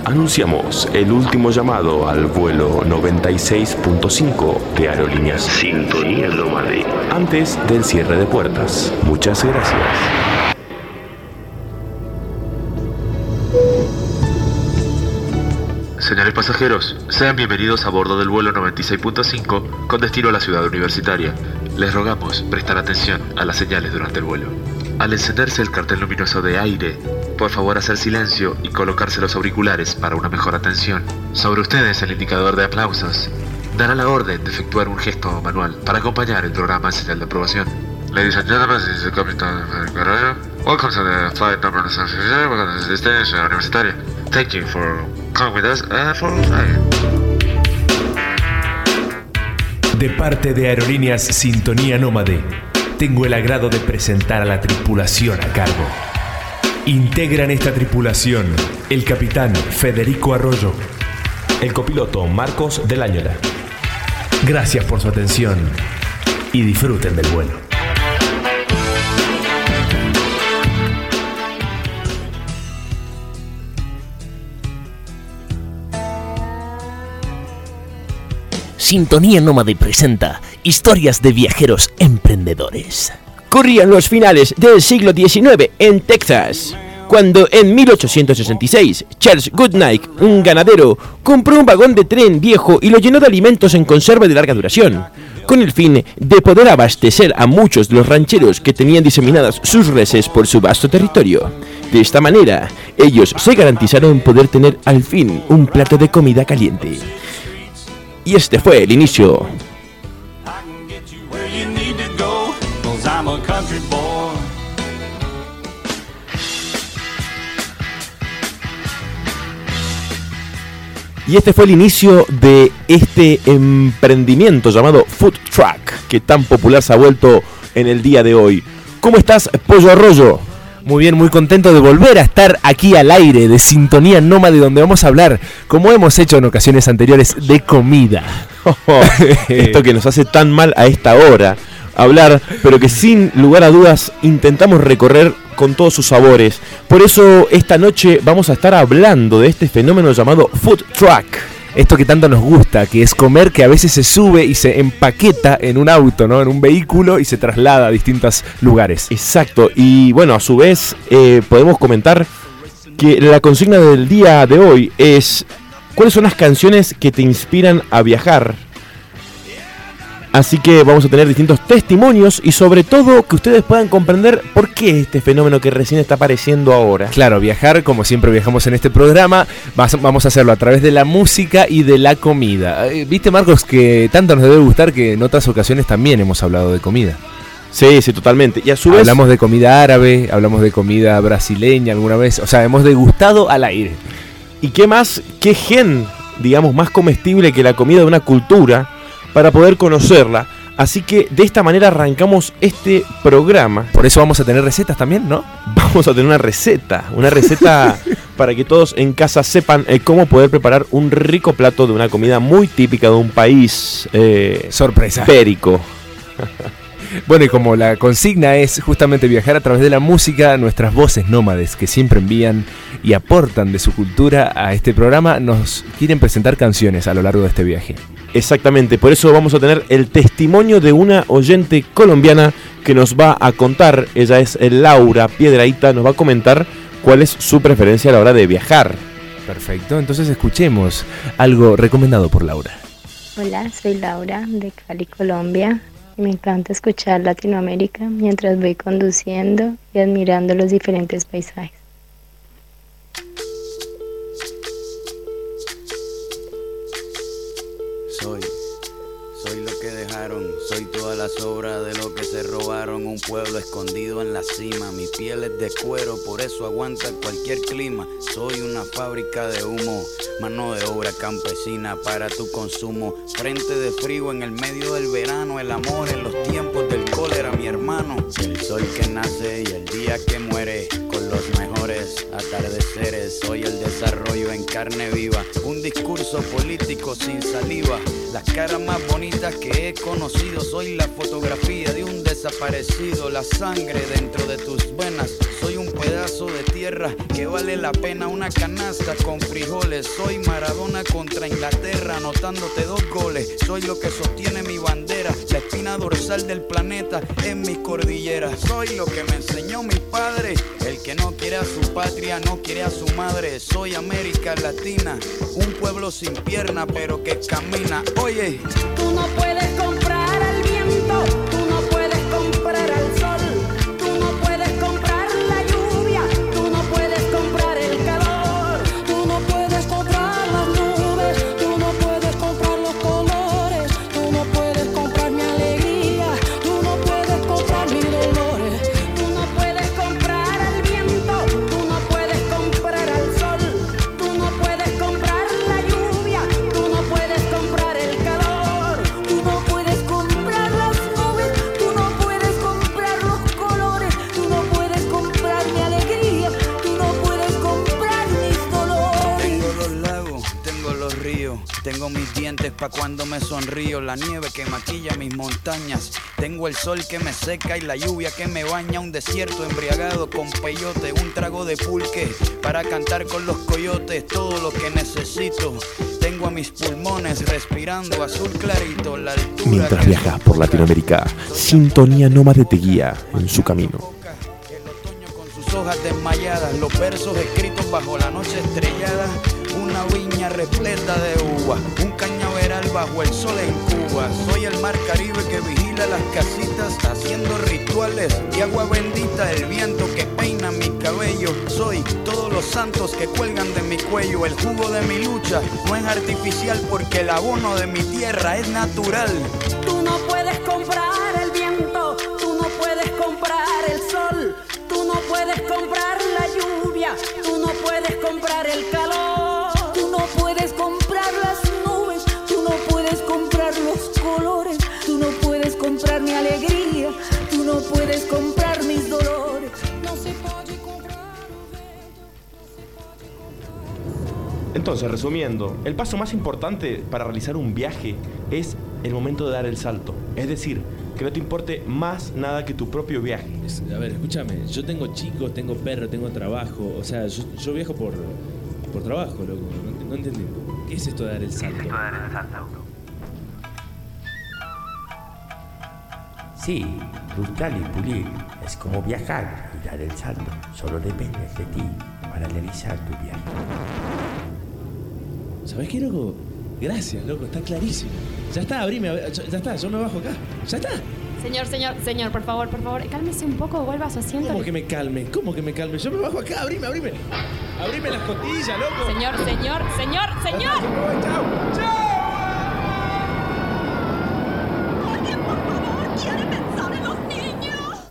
Anunciamos el último llamado al vuelo 96.5 de Aerolíneas Sintonía Nómade antes del cierre de puertas. Muchas gracias. Señores pasajeros, sean bienvenidos a bordo del vuelo 96.5 con destino a la ciudad universitaria. Les rogamos prestar atención a las señales durante el vuelo. Al encenderse el cartel luminoso de aire, por favor hacer silencio y colocarse los auriculares para una mejor atención. Sobre ustedes el indicador de aplausos dará la orden de efectuar un gesto manual para acompañar el programa en señal de aprobación. Ladies and gentlemen, this is the Captain Guerrero. Welcome to the flight number 96, welcome to the destination universitaria. Thank you for coming with us for flying. De parte de Aerolíneas Sintonía Nómade, tengo el agrado de presentar a la tripulación a cargo. Integran esta tripulación el capitán Federico Arroyo, el copiloto Marcos del Áñora. Gracias por su atención y disfruten del vuelo. Sintonía Nómade presenta historias de viajeros emprendedores. Corrían los finales del siglo XIX en Texas, cuando en 1866 Charles Goodnight, un ganadero, compró un vagón de tren viejo y lo llenó de alimentos en conserva de larga duración, con el fin de poder abastecer a muchos de los rancheros que tenían diseminadas sus reses por su vasto territorio. De esta manera, ellos se garantizaron poder tener al fin un plato de comida caliente. Y este fue el inicio de este emprendimiento llamado Food Truck, que tan popular se ha vuelto en el día de hoy. ¿Cómo estás, Pollo Arroyo? Muy bien, muy contento de volver a estar aquí al aire de Sintonía Nómade, donde vamos a hablar, como hemos hecho en ocasiones anteriores, de comida. Esto que nos hace tan mal a esta hora, hablar, pero que sin lugar a dudas intentamos recorrer con todos sus sabores. Por eso esta noche vamos a estar hablando de este fenómeno llamado Food Truck. Esto que tanto nos gusta, que es comer, que a veces se sube y se empaqueta en un auto, ¿no? En un vehículo y se traslada a distintos lugares. Exacto, y bueno, a su vez podemos comentar que la consigna del día de hoy es: ¿cuáles son las canciones que te inspiran a viajar? Así que vamos a tener distintos testimonios y sobre todo que ustedes puedan comprender por qué este fenómeno que recién está apareciendo ahora. Claro, viajar, como siempre viajamos en este programa, vamos a hacerlo a través de la música y de la comida. Viste, Marcos, que tanto nos debe gustar que en otras ocasiones también hemos hablado de comida. Sí, totalmente. Y a su vez hablamos de comida árabe, hablamos de comida brasileña alguna vez, o sea, hemos degustado al aire. ¿Y qué más, qué gen, digamos, más comestible que la comida de una cultura para poder conocerla? Así que de esta manera arrancamos este programa. Por eso vamos a tener recetas también, ¿no? Vamos a tener una receta para que todos en casa sepan cómo poder preparar un rico plato de una comida muy típica de un país sorpresa, ibérico. Bueno, y como la consigna es justamente viajar a través de la música, nuestras voces nómades que siempre envían y aportan de su cultura a este programa, nos quieren presentar canciones a lo largo de este viaje. Exactamente, por eso vamos a tener el testimonio de una oyente colombiana que nos va a contar. Ella es Laura Piedrahita, nos va a comentar cuál es su preferencia a la hora de viajar. Perfecto, entonces escuchemos algo recomendado por Laura. Hola, soy Laura de Cali, Colombia. Me encanta escuchar Latinoamérica mientras voy conduciendo y admirando los diferentes paisajes. Soy lo que dejaron, soy toda la sobra de lo que se robaron. Un pueblo escondido en la cima, mi piel es de cuero, por eso aguanta cualquier clima. Soy una fábrica de humo, mano de obra campesina para tu consumo. Frente de frío en el medio del verano, el amor en los tiempos del cólera, mi hermano. El sol que nace y el día que muere, con los mejores atardeceres. Soy el desarrollo en carne viva, un discurso político sin saliva. Las caras más bonitas que he conocido, soy la fotografía de un desaparecido, la sangre dentro de tus venas. Soy un pedazo de tierra que vale la pena una canasta con frijoles. Soy Maradona contra Inglaterra, anotándote 2 goles. Soy lo que sostiene mi bandera, la espina dorsal del planeta en mi cordillera. Soy lo que me enseñó mi padre, el que no quiere a su patria, no quiere a su madre. Soy América Latina, un pueblo sin pierna pero que camina. Oye, tú no puedes comprar al viento, tú no puedes comprar al sol, tú no puedes comprar la lluvia, tú no puedes comprar el calor, tú no puedes comprar las nubes, tú no puedes comprar los colores, tú no puedes comprar mi alegría, tú no puedes comprar mis dolores, tú no puedes comprar al viento, tú no puedes comprar al sol, tú no puedes comprar la lluvia, tú no puedes comprar el calor, tú no puedes comprar las nubes, tú no puedes comprar los colores, tú no puedes comprar mi alegría, tú no puedes comprar mis dolores. tengo los lagos, tengo los ríos, tengo mis dientes pa' cuando me sonrío, la nieve que maquilla mis montañas, tengo el sol que me seca y la lluvia que me baña, un desierto embriagado con peyote, un trago de pulque para cantar con los coyotes, todo lo que necesito. Tengo a mis pulmones respirando azul clarito, la altura. Mientras que viajas por Latinoamérica, Sintonía Nómade te guía en su camino. El otoño con sus hojas desmayadas, los versos escritos bajo la noche estrellada, una viña repleta de uva, un cañaveral bajo el sol en Cuba. Soy el mar Caribe que vigila las casitas, haciendo rituales y agua bendita, el viento que peina mi cabello. Soy todos los santos que cuelgan de mi cuello, el jugo de mi lucha no es artificial porque el abono de mi tierra es natural. Tú no puedes comprar el viento, tú no puedes comprar el sol, tú no puedes comprar la lluvia, tú no puedes comprar el calor, tú no puedes comprar las nubes, tú no puedes comprar los colores, tú no puedes comprar mi alegría, tú no puedes comprar mis dolores. No se puede comprar o vento, no se puede comprar. Entonces, resumiendo, el paso más importante para realizar un viaje es el momento de dar el salto. Es decir, que no te importe más nada que tu propio viaje. A ver, escúchame, yo tengo chicos, tengo perro, tengo trabajo, o sea, yo viajo por trabajo, loco, no entendí. ¿Qué es esto de dar el salto? Sí, luchar y pulir es como viajar y dar el salto. Solo depende de ti para realizar tu viaje. ¿Sabés qué, loco? Gracias, loco, está clarísimo. Ya está, abrime, ya está, yo me bajo acá. Ya está. Señor, por favor, cálmese un poco, vuelva a su asiento. ¿Cómo que me calme? Yo me bajo acá, abrime. Abrime las costillas, loco. Señor. ¡Chao! Alguien, por favor, quiere pensar en los niños.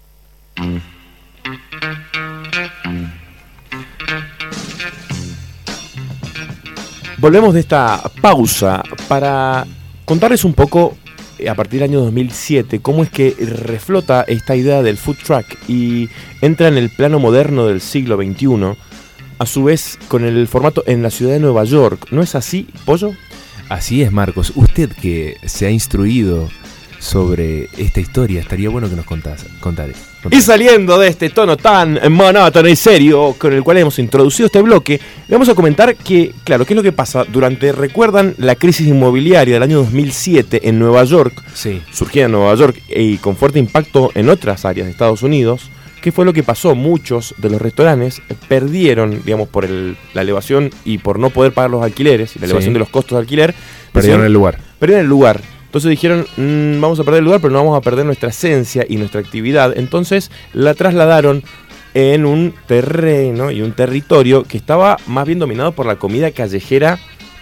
Volvemos de esta pausa para contarles un poco, a partir del año 2007, cómo es que reflota esta idea del food truck y entra en el plano moderno del siglo XXI, a su vez con el formato en la ciudad de Nueva York. ¿No es así, Pollo? Así es, Marcos. Usted que se ha instruido sobre esta historia, estaría bueno que nos contare. Y saliendo de este tono tan monótono y serio con el cual hemos introducido este bloque, le vamos a comentar que, claro, ¿qué es lo que pasa? ¿Recuerdan la crisis inmobiliaria del año 2007 en Nueva York? Sí. Surgida en Nueva York y con fuerte impacto en otras áreas de Estados Unidos. ¿Qué fue lo que pasó? Muchos de los restaurantes perdieron, digamos, por la elevación y por no poder pagar los alquileres, y la elevación de los costos de alquiler. Perdieron el lugar. Entonces dijeron, vamos a perder el lugar, pero no vamos a perder nuestra esencia y nuestra actividad. Entonces la trasladaron en un terreno y un territorio que estaba más bien dominado por la comida callejera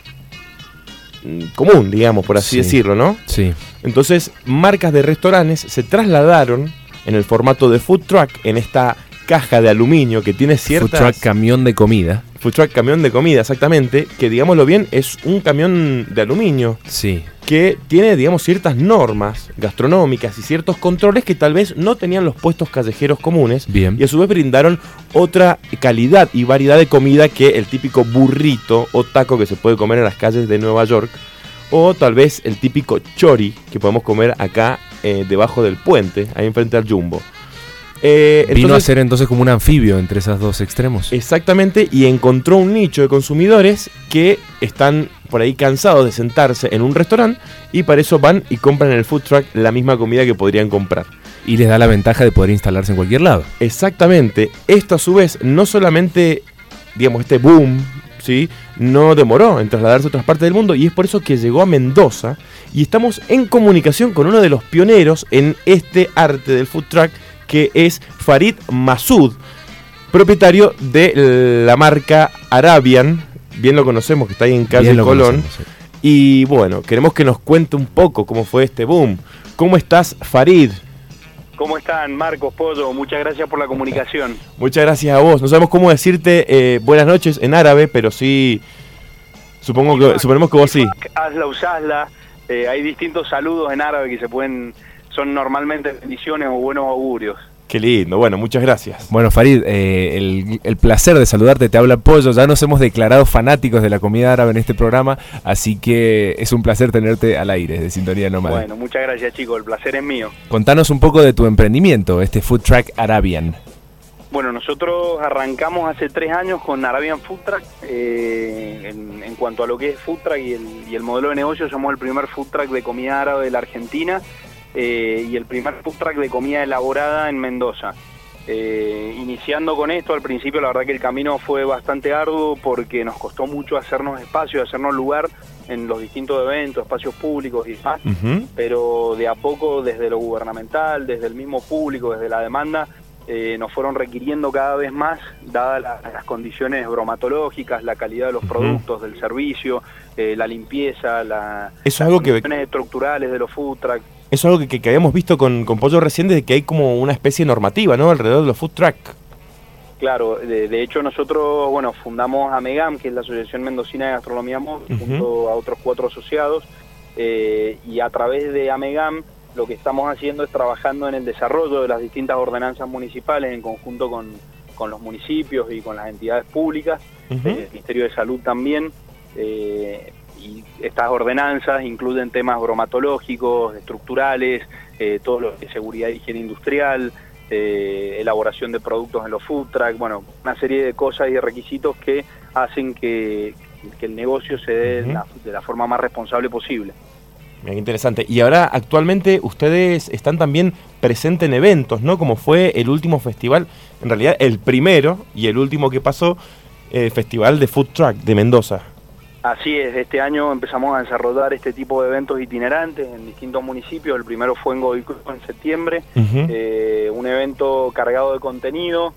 común, digamos, por así decirlo, ¿no? Sí. Entonces, marcas de restaurantes se trasladaron en el formato de food truck, en esta caja de aluminio que tiene ciertas... Food truck camión de comida. Food truck camión de comida, exactamente, que digámoslo bien, es un camión de aluminio. Sí. Que tiene, digamos, ciertas normas gastronómicas y ciertos controles que tal vez no tenían los puestos callejeros comunes. Bien. Y a su vez brindaron otra calidad y variedad de comida que el típico burrito o taco que se puede comer en las calles de Nueva York o tal vez el típico chori que podemos comer acá debajo del puente, ahí enfrente al Jumbo. Vino a ser entonces como un anfibio entre esos dos extremos. Exactamente, y encontró un nicho de consumidores que están por ahí cansados de sentarse en un restaurante y para eso van y compran en el food truck la misma comida que podrían comprar. Y les da la ventaja de poder instalarse en cualquier lado. Exactamente. Esto a su vez no solamente, digamos, este boom, ¿sí?, no demoró en trasladarse a otras partes del mundo y es por eso que llegó a Mendoza y estamos en comunicación con uno de los pioneros en este arte del food truck, que es Farid Masud, propietario de la marca Arabian. Bien lo conocemos, que está ahí en calle Colón. Sí. Y bueno, queremos que nos cuente un poco cómo fue este boom. ¿Cómo estás, Farid? ¿Cómo están, Marcos, Pollo? Muchas gracias por la comunicación. Muchas gracias a vos. No sabemos cómo decirte buenas noches en árabe, pero sí, suponemos que vos sí. Hazla, usasla. Hay distintos saludos en árabe que son normalmente bendiciones o buenos augurios. Qué lindo, bueno, muchas gracias. Bueno, Farid, el placer de saludarte, te habla Pollo. Ya nos hemos declarado fanáticos de la comida árabe en este programa, así que es un placer tenerte al aire de Sintonía Nómade. Bueno, muchas gracias, chicos, el placer es mío. Contanos un poco de tu emprendimiento, este Food Truck Arabian. Bueno, nosotros arrancamos hace 3 años con Arabian Food Truck. En cuanto a lo que es Food Truck y el modelo de negocio, somos el primer Food Truck de comida árabe de la Argentina. Y el primer food truck de comida elaborada en Mendoza. Iniciando con esto, al principio la verdad que el camino fue bastante arduo porque nos costó mucho hacernos espacio, hacernos lugar en los distintos eventos, espacios públicos y demás, pero de a poco desde lo gubernamental, desde el mismo público, desde la demanda, nos fueron requiriendo cada vez más, dadas las condiciones bromatológicas, la calidad de los productos, del servicio, la limpieza, las condiciones estructurales de los food trucks. Eso es algo que habíamos visto con Pollo recién, de que hay como una especie de normativa, ¿no?, alrededor de los food truck. Claro, de hecho nosotros, bueno, fundamos AMEGAM, que es la Asociación Mendocina de Gastronomía Móvil, junto a otros 4 asociados, y a través de AMEGAM lo que estamos haciendo es trabajando en el desarrollo de las distintas ordenanzas municipales en conjunto con los municipios y con las entidades públicas, el Ministerio de Salud también, y estas ordenanzas incluyen temas bromatológicos, estructurales, todo lo que es seguridad e higiene industrial, elaboración de productos en los food truck, bueno, una serie de cosas y de requisitos que hacen que el negocio se dé de la forma más responsable posible. Bien interesante. Y ahora actualmente ustedes están también presentes en eventos, ¿no? Como fue el último festival, en realidad el primero y el último que pasó, el Festival de Food Truck de Mendoza. Así es, este año empezamos a desarrollar este tipo de eventos itinerantes en distintos municipios. El primero fue en Godoy Cruz en septiembre, un evento cargado de contenido.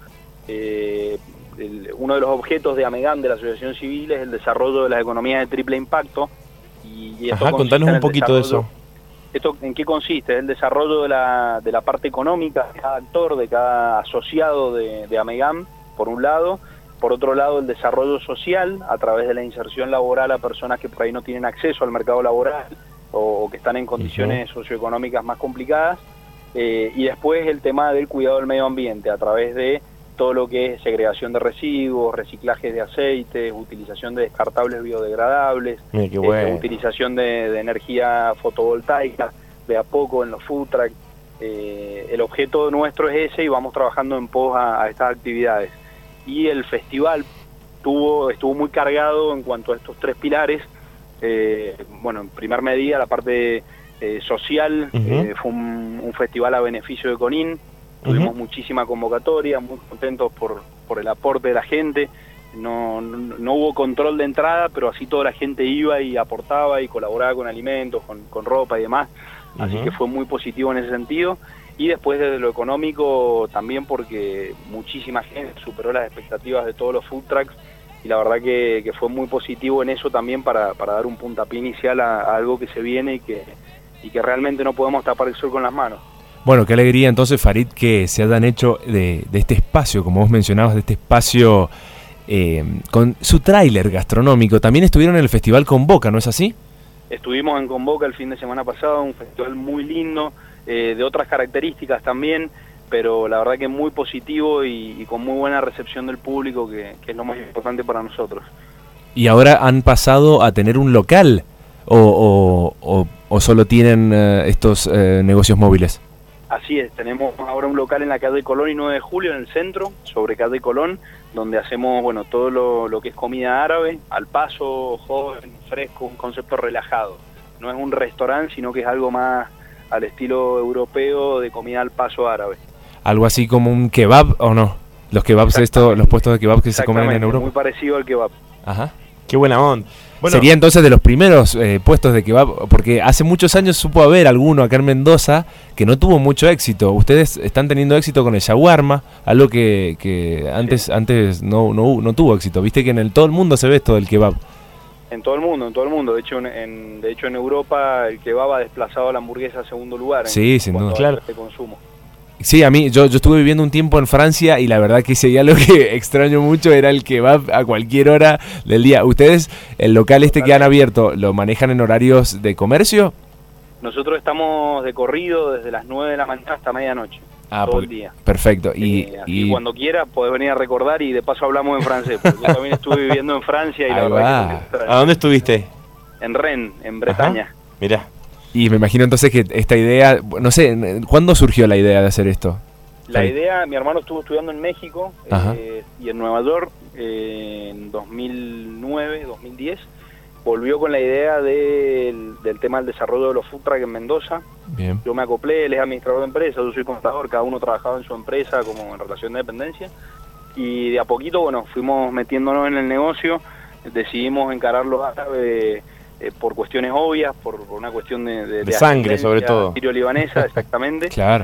Uno de los objetos de AMEGAM, de la Asociación Civil, es el desarrollo de las economías de triple impacto. Y esto contanos un poquito de eso. ¿Esto en qué consiste? El desarrollo de la parte económica de cada actor, de cada asociado de AMEGAM, por un lado. Por otro lado, el desarrollo social a través de la inserción laboral a personas que por ahí no tienen acceso al mercado laboral o que están en condiciones socioeconómicas más complicadas. Y después el tema del cuidado del medio ambiente a través de todo lo que es segregación de residuos, reciclaje de aceites, utilización de descartables biodegradables, utilización de energía fotovoltaica de a poco en los food truck. El objeto nuestro es ese y vamos trabajando en pos a estas actividades. Y el festival estuvo muy cargado en cuanto a estos 3 pilares. Bueno, en primer medida la parte social, fue un festival a beneficio de CONIN. Tuvimos muchísima convocatoria, muy contentos por el aporte de la gente. No hubo control de entrada, pero así toda la gente iba y aportaba y colaboraba con alimentos, con ropa y demás. Así que fue muy positivo en ese sentido. Y después desde lo económico también, porque muchísima gente superó las expectativas de todos los food trucks y la verdad que fue muy positivo en eso también para dar un puntapié inicial a algo que se viene y que realmente no podemos tapar el sol con las manos. Bueno, qué alegría entonces, Farid, que se hayan hecho de este espacio, como vos mencionabas, de este espacio con su tráiler gastronómico. También estuvieron en el Festival Convoca, ¿no es así? Estuvimos en Convoca el fin de semana pasado, un festival muy lindo, de otras características también, pero la verdad que muy positivo y con muy buena recepción del público, que es lo más importante para nosotros. Y ahora han pasado a tener un local, o solo tienen estos negocios móviles? Así es, tenemos ahora un local en la calle Colón y 9 de Julio, en el centro, sobre calle Colón, donde hacemos todo lo que es comida árabe, al paso, joven, fresco, un concepto relajado. No es un restaurante, sino que es algo más al estilo europeo de comida al paso árabe. ¿Algo así como un kebab o no? Los kebabs, los puestos de kebab que se comen en Europa. Muy parecido al kebab. Ajá. Qué buena onda. Bueno, sería entonces de los primeros puestos de kebab, porque hace muchos años supo haber alguno acá en Mendoza que no tuvo mucho éxito. Ustedes están teniendo éxito con el shawarma, algo que antes no tuvo éxito. Viste que todo el mundo se ve esto del kebab. En todo el mundo. De hecho, en Europa el kebab ha desplazado a la hamburguesa a segundo lugar. Sí, sin duda. Claro. De consumo. Sí, a mí, yo estuve viviendo un tiempo en Francia y la verdad que ese día lo que extraño mucho era el kebab a cualquier hora del día. ¿Ustedes, el local que han abierto, lo manejan en horarios de comercio? Nosotros estamos de corrido desde las 9 de la mañana hasta medianoche, todo el día. Perfecto. Y cuando quiera podés venir a recordar y de paso hablamos en francés, porque yo también estuve viviendo en Francia y la verdad que ¿A dónde estuviste? En Rennes, en Bretaña. Mirá. Y me imagino entonces que esta idea, no sé, ¿cuándo surgió la idea de hacer esto? La idea, mi hermano estuvo estudiando en México y en Nueva York en 2009, 2010. Volvió con la idea del tema del desarrollo de los food truck en Mendoza. Bien. Yo me acoplé, él es administrador de empresa, yo soy contador, cada uno trabajaba en su empresa como en relación de dependencia. Y de a poquito, fuimos metiéndonos en el negocio, decidimos encararlo por cuestiones obvias, por una cuestión de sangre sobre todo. Sirio-libanesa, exactamente. Claro.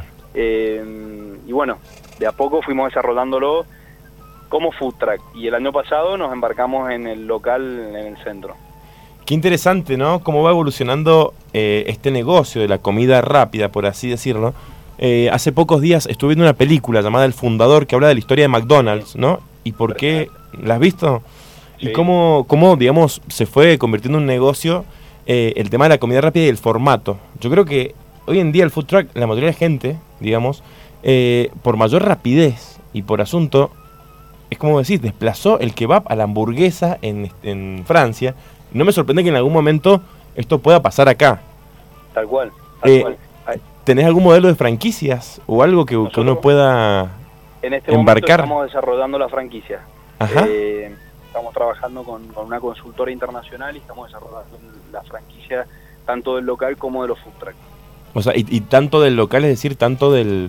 Y de a poco fuimos desarrollándolo como food truck. Y el año pasado nos embarcamos en el local en el centro. Qué interesante, ¿no? Cómo va evolucionando este negocio de la comida rápida, por así decirlo. Hace pocos días estuve viendo una película llamada El Fundador que habla de la historia de McDonald's, ¿no? Y por qué, ¿la has visto? Sí. Y cómo, digamos, se fue convirtiendo en un negocio el tema de la comida rápida y el formato. Yo creo que hoy en día el food truck, la mayoría de la gente, digamos, por mayor rapidez y por asunto, es como decís, desplazó el kebab a la hamburguesa en Francia. No me sorprende que en algún momento esto pueda pasar acá. Tal cual. ¿Tenés algún modelo de franquicias o algo que uno pueda en este embarcar? Momento estamos desarrollando la franquicia. Ajá. Estamos trabajando con una consultora internacional y estamos desarrollando la franquicia tanto del local como de los food truck. O sea, y tanto del local, es decir, tanto del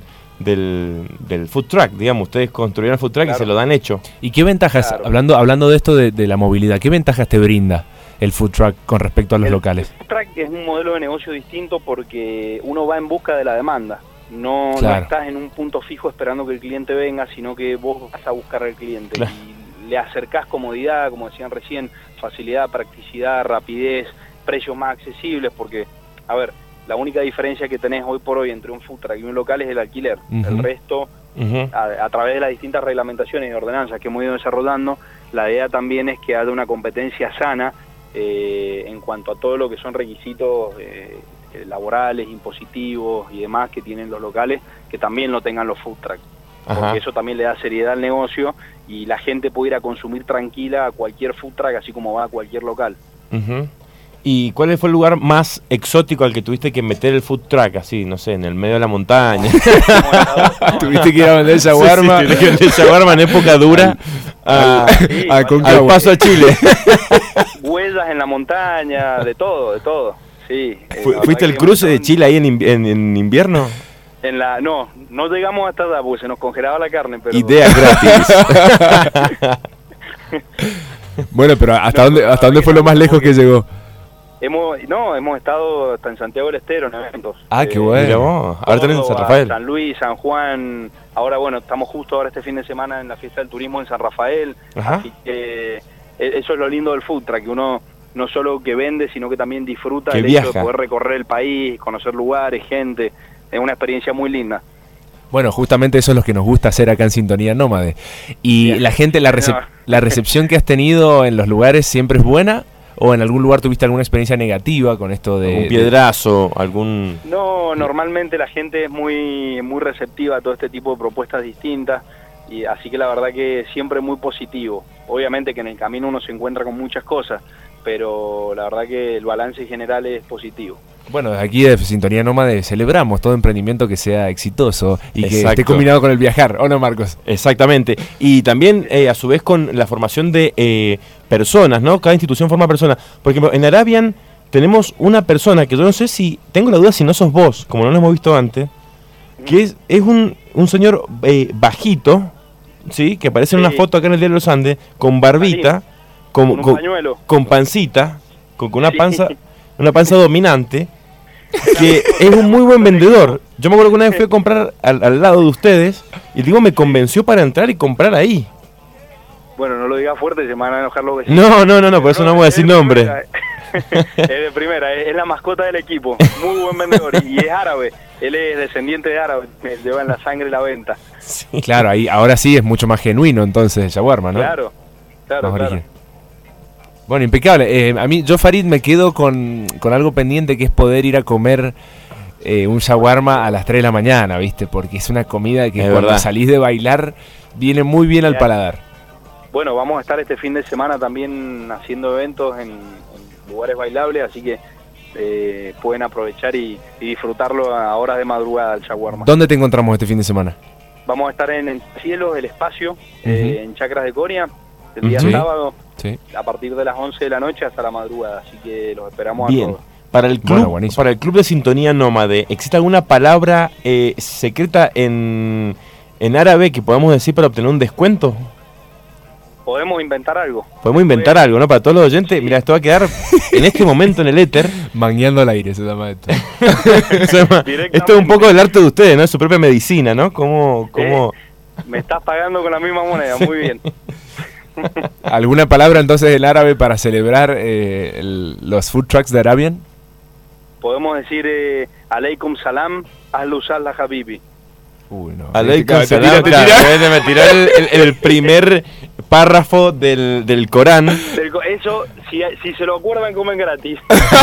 food truck, digamos, ustedes construyeron el food truck, claro, y se lo dan hecho. ¿Y qué ventajas, claro, hablando de esto de la movilidad, qué ventajas te brinda el food truck con respecto a los locales? El food truck es un modelo de negocio distinto porque uno va en busca de la demanda. No estás en un punto fijo esperando que el cliente venga, sino que vos vas a buscar al cliente. Claro. Y le acercás comodidad, como decían recién, facilidad, practicidad, rapidez, precios más accesibles, porque, a ver, la única diferencia que tenés hoy por hoy entre un food truck y un local es el alquiler. El resto, a través de las distintas reglamentaciones y ordenanzas que hemos ido desarrollando, la idea también es que haya una competencia sana en cuanto a todo lo que son requisitos laborales, impositivos y demás que tienen los locales, que también lo tengan los food truck. Porque eso también le da seriedad al negocio y la gente puede ir a consumir tranquila a cualquier food truck, así como va a cualquier local. ¿Y cuál fue el lugar más exótico al que tuviste que meter el food truck? Así, no sé, en el medio de la montaña. ¿Tuviste que ir a vender shawarma? Sí, que vender shawarma en época dura al paso a Chile. Huellas en la montaña, de todo. Sí. ¿Fuiste el cruce de Chile ahí en invierno? No llegamos hasta allá porque se nos congelaba la carne. Pero... Idea gratis. Bueno, pero ¿hasta dónde fue lo más lejos que llegó? Hemos estado hasta en Santiago del Estero en eventos. Qué bueno. Ahora tenés en San Rafael. San Luis, San Juan. Ahora, estamos justo ahora este fin de semana en la fiesta del turismo en San Rafael. Ajá. Así que eso es lo lindo del food truck, que uno no solo que vende, sino que también disfruta del hecho de poder recorrer el país, conocer lugares, gente. Es una experiencia muy linda. Bueno, justamente eso es lo que nos gusta hacer acá en Sintonía Nómade. Y la gente, la recepción que has tenido en los lugares siempre es buena. ¿O en algún lugar tuviste alguna experiencia negativa con esto de...? ¿Un piedrazo? ¿Algún...? No, normalmente la gente es muy receptiva a todo este tipo de propuestas distintas, y así que la verdad que siempre muy positivo. Obviamente que en el camino uno se encuentra con muchas cosas, pero la verdad que el balance general es positivo. Bueno, desde aquí de Sintonía Nómade celebramos todo emprendimiento que sea exitoso y que Exacto. esté combinado con el viajar, ¿o no, Marcos? Exactamente. Y también, a su vez, con la formación de personas, ¿no? Cada institución forma personas. Por ejemplo, en Arabian tenemos una persona que yo no sé si, tengo la duda si no sos vos, como no lo hemos visto antes, que es un señor bajito, ¿sí? Que aparece en una foto acá en el Diario de los Andes, con barbita, con un pañuelo, con pancita, con una panza dominante, que es un muy buen vendedor. Yo me acuerdo que una vez fui a comprar al lado de ustedes y digo, me convenció para entrar y comprar ahí. Bueno, no lo digas fuerte, se me van a enojar los vecinos. No, por eso no voy a decir nombre. Es de primera, es la mascota del equipo, muy buen vendedor y es árabe, él es descendiente de árabe, lleva en la sangre la venta. Sí. Claro, ahí ahora sí es mucho más genuino entonces el shawarma, ¿no? Claro. Bueno, impecable. A mí, yo Farid me quedo con algo pendiente, que es poder ir a comer un shawarma a las 3 de la mañana, ¿viste? Porque es una comida que cuando salís de bailar viene muy bien al paladar. Bueno, vamos a estar este fin de semana también haciendo eventos en lugares bailables, así que pueden aprovechar y disfrutarlo a horas de madrugada el shawarma. ¿Dónde te encontramos este fin de semana? Vamos a estar en Cielos, el espacio, en Chacras de Coria, el día sábado, a partir de las 11 de la noche hasta la madrugada, así que los esperamos a todos. Para el club de Sintonía Nómade, ¿existe alguna palabra secreta en árabe que podamos decir para obtener un descuento? Podemos inventar algo. Podemos inventar algo, ¿no? Para todos los oyentes, mira, esto va a quedar en este momento en el éter. Mangueando al aire se llama esto. Esto es un poco del arte de ustedes, ¿no? Es su propia medicina, ¿no? ¿Cómo? Me estás pagando con la misma moneda, muy bien. ¿Alguna palabra entonces en árabe para celebrar los food trucks de Arabian? Podemos decir Aleikum Salam, Ahlu Sallah Habibi. Uy, no. Aleikum Salam, me tiró el primer párrafo del Corán. Eso, si se lo acuerdan, comen gratis.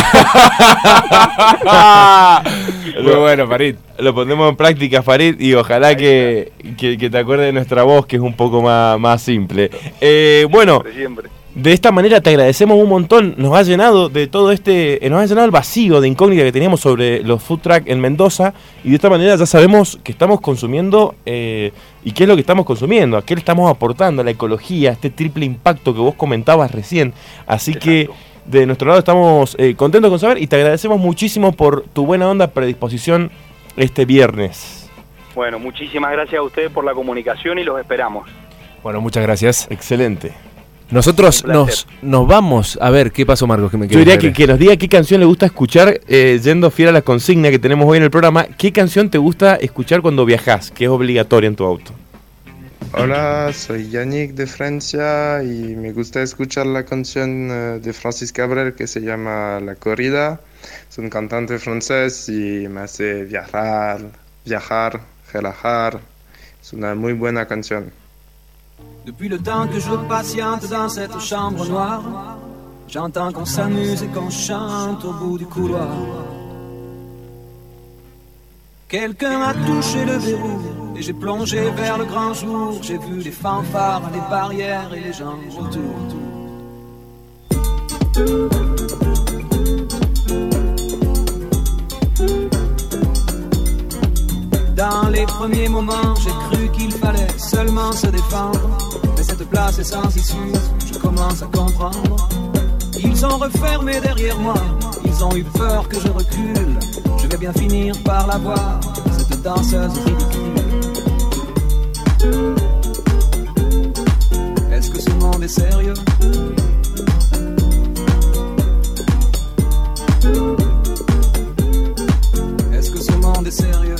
Muy bueno, Farid. Lo ponemos en práctica, Farid, y ojalá que te acuerdes de nuestra voz, que es un poco más simple. Bueno, siempre. De esta manera te agradecemos un montón. Nos ha llenado de todo nos ha llenado el vacío de incógnita que teníamos sobre los food truck en Mendoza, y de esta manera ya sabemos que estamos consumiendo y qué es lo que estamos consumiendo, a qué le estamos aportando a la ecología, este triple impacto que vos comentabas recién. Así que de nuestro lado estamos contentos con saber, y te agradecemos muchísimo por tu buena onda, predisposición este viernes. Bueno, muchísimas gracias a ustedes por la comunicación y los esperamos. Bueno, muchas gracias. Excelente. Nosotros nos vamos a ver qué pasó, Marcos. Yo diría que nos diga qué canción le gusta escuchar, yendo fiel a la consigna que tenemos hoy en el programa. ¿Qué canción te gusta escuchar cuando viajas, que es obligatoria en tu auto? Hola, soy Yannick de Francia y me gusta escuchar la canción de Francis Cabrel que se llama La Corrida. Es un cantante francés y me hace viajar, relajar. Es una muy buena canción. Depuis le temps que je patiente dans cette chambre noire, j'entends qu'on s'amuse et qu'on chante au bout du couloir. Quelqu'un a touché le verrou et j'ai plongé vers le grand jour. J'ai vu les fanfares, les barrières et les gens autour. Dans les premiers moments, j'ai cru qu'il fallait seulement se défendre. Mais cette place est sans issue, je commence à comprendre. Ils ont refermé derrière moi, ils ont eu peur que je recule. Je vais bien finir par la voir, cette danseuse ridicule. Est-ce que ce monde est sérieux? Est-ce que ce monde est sérieux?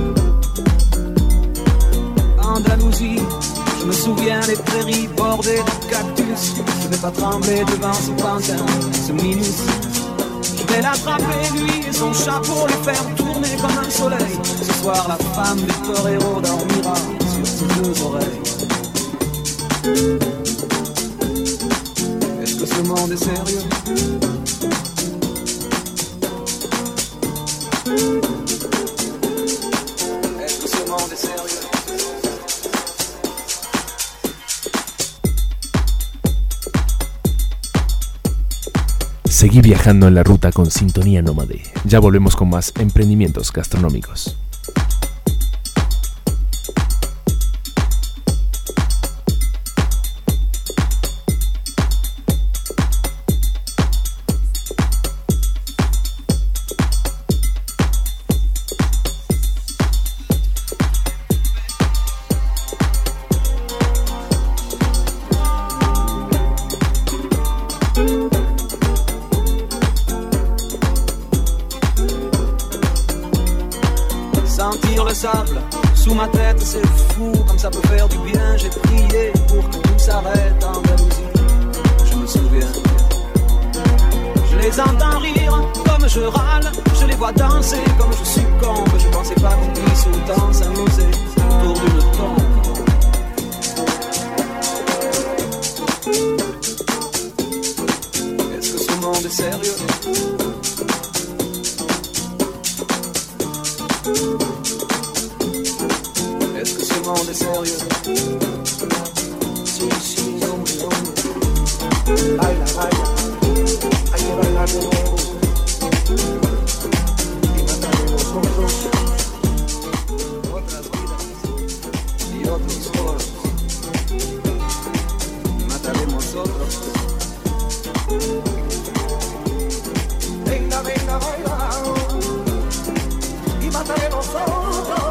Andalousie, je me souviens des prairies bordées de cactus. Je ne vais pas trembler devant ce pantin, ce minus. Je vais l'attraper lui et son chapeau, le faire tourner comme un soleil. Ce soir la femme du torero dormira sur ses deux oreilles. Est-ce que ce monde est sérieux? Est-ce que ce monde est sérieux? Seguí viajando en la ruta con Sintonía Nómade. Ya volvemos con más emprendimientos gastronómicos. Sentir le sable sous ma tête, c'est fou comme ça peut faire du bien. J'ai prié pour que tout s'arrête en Andalousie. Je me souviens. Je les entends rire comme je râle. Je les vois danser comme je succombe. Je pensais pas qu'on puisse autant s'amuser autour d'une tombe. Est-ce que ce monde est sérieux? Est-ce que ce monde est sérieux? Si, si, hombre, hombre. Baila, baila. Hay que bailar de nuevo. Y mataremos juntos otras vidas y otros coros. Mataremos otros. Venga, venga, baila. Y mataremos otros.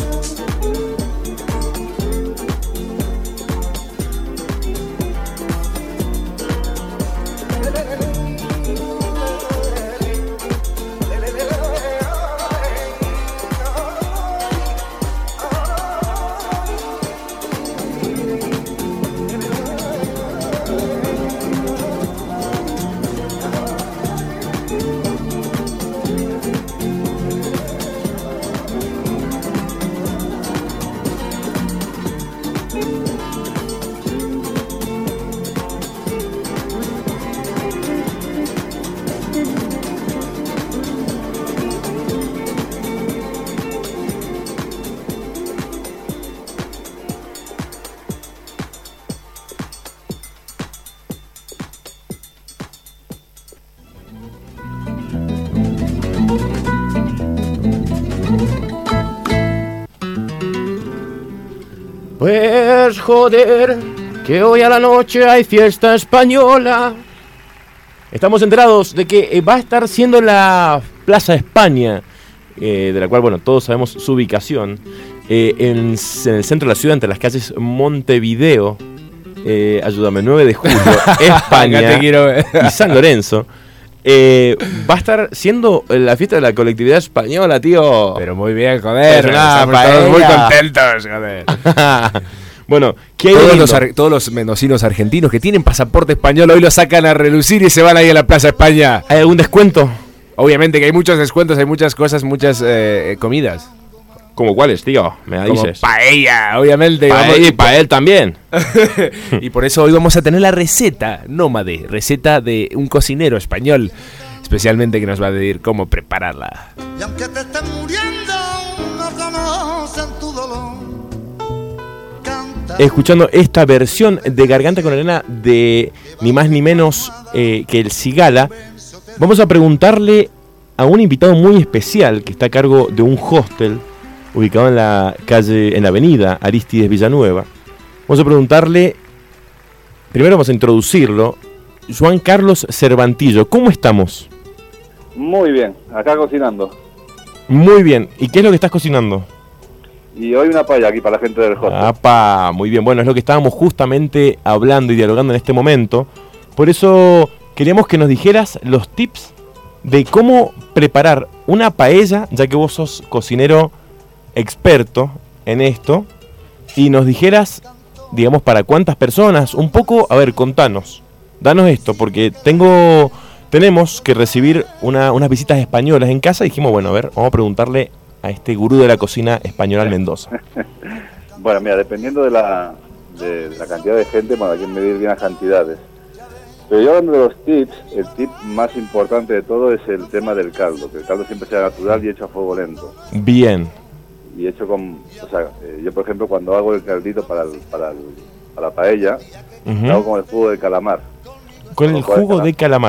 Pues joder, que hoy a la noche hay fiesta española. Estamos enterados de que va a estar siendo la Plaza España, de la cual, bueno, todos sabemos su ubicación, en el centro de la ciudad, entre las calles Montevideo, ayúdame, 9 de julio, España y San Lorenzo. Va a estar siendo la fiesta de la colectividad española, tío. Pero muy bien, joder. Estamos Todos muy contentos, joder. Bueno, ¿qué hay todos los mendocinos argentinos que tienen pasaporte español hoy lo sacan a relucir y se van ahí a la Plaza España. ¿Hay algún descuento? Obviamente que hay muchos descuentos, hay muchas cosas, muchas comidas. ¿Como cuáles, tío? Me dices. Como paella, obviamente. Paella y para él también. Y por eso hoy vamos a tener la receta nómade, receta de un cocinero español, especialmente que nos va a decir cómo prepararla. Y aunque te estés muriendo, no conocen tu dolor. Canta. Escuchando esta versión de Garganta con Arena de ni más ni menos que el Cigala, vamos a preguntarle a un invitado muy especial que está a cargo de un hostel ubicado en la calle, en la avenida Arístides Villanueva. Vamos a preguntarle, primero vamos a introducirlo, Juan Carlos Cervantillo. ¿Cómo estamos? Muy bien, acá cocinando. Muy bien. ¿Y qué es lo que estás cocinando? Y hoy una paella aquí para la gente del hostel. ¡Apa! Muy bien, bueno, es lo que estábamos justamente hablando y dialogando en este momento. Por eso queríamos que nos dijeras los tips de cómo preparar una paella, ya que vos sos cocinero experto en esto, y nos dijeras, digamos, para cuántas personas, un poco, a ver, contanos, danos esto, porque tenemos que recibir unas visitas españolas en casa y dijimos, bueno, a ver, vamos a preguntarle a este gurú de la cocina española en Mendoza. Bueno, mira, dependiendo de la cantidad de gente, bueno, hay que medir bien las cantidades. Pero yo hablando de los tips, el tip más importante de todo es el tema del caldo, que el caldo siempre sea natural y hecho a fuego lento. Bien. Y hecho con, o sea, yo por ejemplo cuando hago el caldito para la paella, lo hago con el jugo de calamar. Con el jugo de calamar.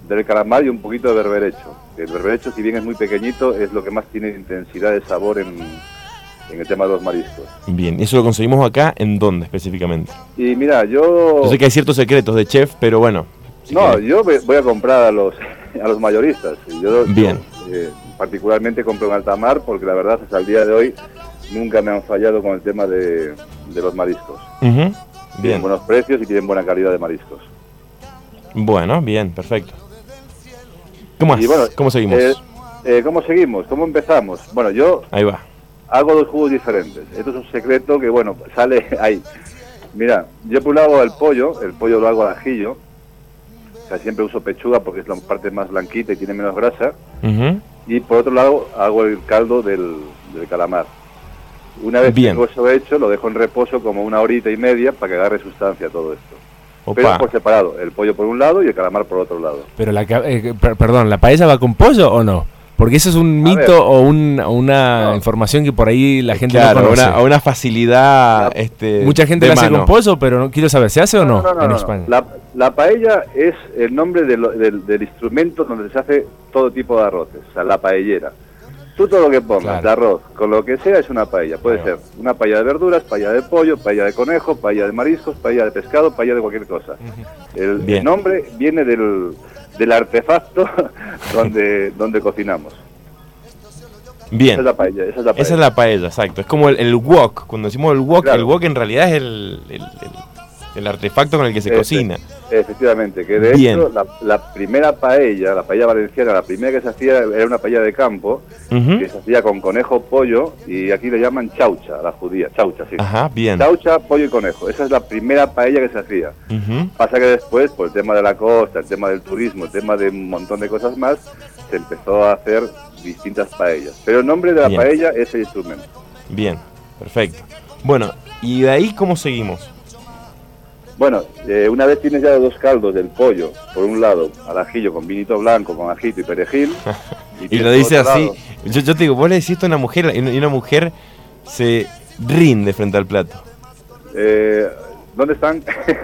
del calamar y un poquito de berberecho. El berberecho, si bien es muy pequeñito, es lo que más tiene intensidad de sabor en el tema de los mariscos. Bien, ¿y eso lo conseguimos acá en dónde específicamente? Y mira, yo sé que hay ciertos secretos de chef, pero bueno. Yo voy a comprar a los mayoristas. Bien. Yo, particularmente compro en alta mar porque la verdad hasta el día de hoy nunca me han fallado con el tema de los mariscos. Bien. Tienen buenos precios y tienen buena calidad de mariscos. Bueno, bien, perfecto. ¿Cómo más? Y bueno, ¿Cómo seguimos? ¿Cómo seguimos? ¿Cómo empezamos? Bueno, yo Ahí va. hago 2 jugos diferentes. Esto es un secreto que, bueno, sale ahí. Mira, yo por un lado el pollo lo hago al ajillo. O sea, siempre uso pechuga porque es la parte más blanquita y tiene menos grasa. Y por otro lado hago el caldo del calamar. Una vez que tengo eso hecho, lo dejo en reposo como 1 horita y media para que agarre sustancia todo esto. Opa. Pero por separado, el pollo por un lado y el calamar por otro lado. Pero perdón, ¿la paella va con pollo o no? Porque eso es un mito o una información que por ahí la gente no conoce. Una facilidad. Mucha gente la hace con pollo, pero no quiero saber, ¿se hace o no, en España? La paella es el nombre del instrumento donde se hace todo tipo de arroces, o sea, la paellera. Tú todo lo que pongas, de arroz, con lo que sea, es una paella. Puede ser una paella de verduras, paella de pollo, paella de conejo, paella de mariscos, paella de pescado, paella de cualquier cosa. El nombre viene del artefacto donde cocinamos. Bien. Esa es la paella. Esa es la paella, exacto. Es como el wok. Cuando decimos el wok, el wok en realidad es el artefacto con el que se cocina. Efectivamente, que de hecho la primera paella, la paella valenciana, la primera que se hacía era una paella de campo, que se hacía con conejo, pollo, y aquí le llaman chaucha, a la judía, chaucha, sí. Ajá, bien. Chaucha, pollo y conejo. Esa es la primera paella que se hacía. Pasa que después, por el tema de la costa, el tema del turismo, el tema de un montón de cosas más, se empezó a hacer distintas paellas. Pero el nombre de la paella es el instrumento. Bien, perfecto. Bueno, ¿y de ahí cómo seguimos? Bueno, una vez tienes ya 2 caldos del pollo, por un lado, al ajillo con vinito blanco, con ajito y perejil. Y lo dice así. Yo te digo, vos le decís esto a una mujer y una mujer se rinde frente al plato. ¿Dónde están?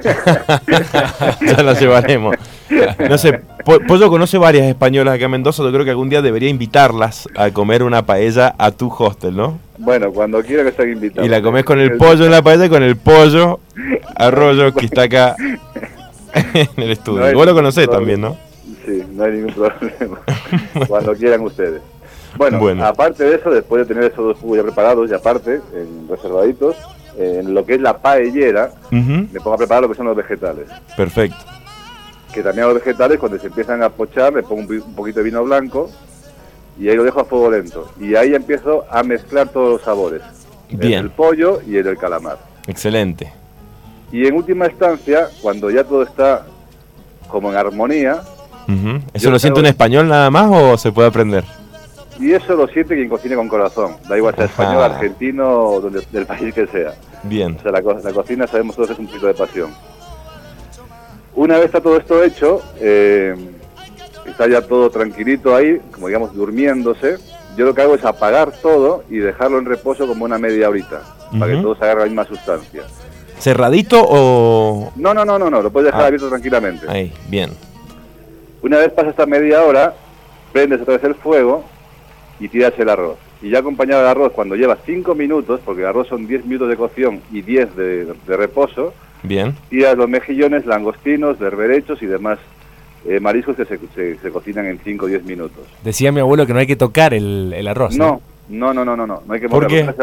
Ya las llevaremos. No sé, Pollo conoce varias españolas acá en Mendoza. Yo creo que algún día debería invitarlas a comer una paella a tu hostel, ¿no? Bueno, cuando quiera que estén invitados. Y la comés con el pollo en la paella y con el pollo arroyo que está acá en el estudio. Vos lo conocés también, ¿no? Sí, no hay ningún problema. Cuando quieran ustedes. Bueno, aparte de eso, después de tener esos 2 jugos ya preparados, y aparte, reservaditos, en lo que es la paellera, me pongo a preparar lo que son los vegetales. Perfecto. Que también a los vegetales, cuando se empiezan a pochar, le pongo un poquito de vino blanco y ahí lo dejo a fuego lento. Y ahí empiezo a mezclar todos los sabores. Bien. El pollo y el del calamar. Excelente. Y en última instancia, cuando ya todo está como en armonía... ¿Eso lo siente un español nada más o se puede aprender? Y eso lo siente quien cocine con corazón. Da igual sea español, argentino, del país que sea. Bien. O sea, la cocina sabemos todos es un poquito de pasión. Una vez está todo esto hecho, está ya todo tranquilito ahí, como digamos durmiéndose, yo lo que hago es apagar todo y dejarlo en reposo como una media horita, para que todo se agarre la misma sustancia. ¿Cerradito o...? No, lo puedes dejar abierto tranquilamente. Ahí, bien. Una vez pasa esta media hora, prendes otra vez el fuego y tiras el arroz. Y ya acompañado del arroz, cuando lleva 5 minutos, porque el arroz son 10 minutos de cocción y 10 de reposo, bien, tiras los mejillones, langostinos, berberechos y demás mariscos que se cocinan en 5 o 10 minutos. Decía mi abuelo que no hay que tocar el arroz. No hay que ¿Por qué?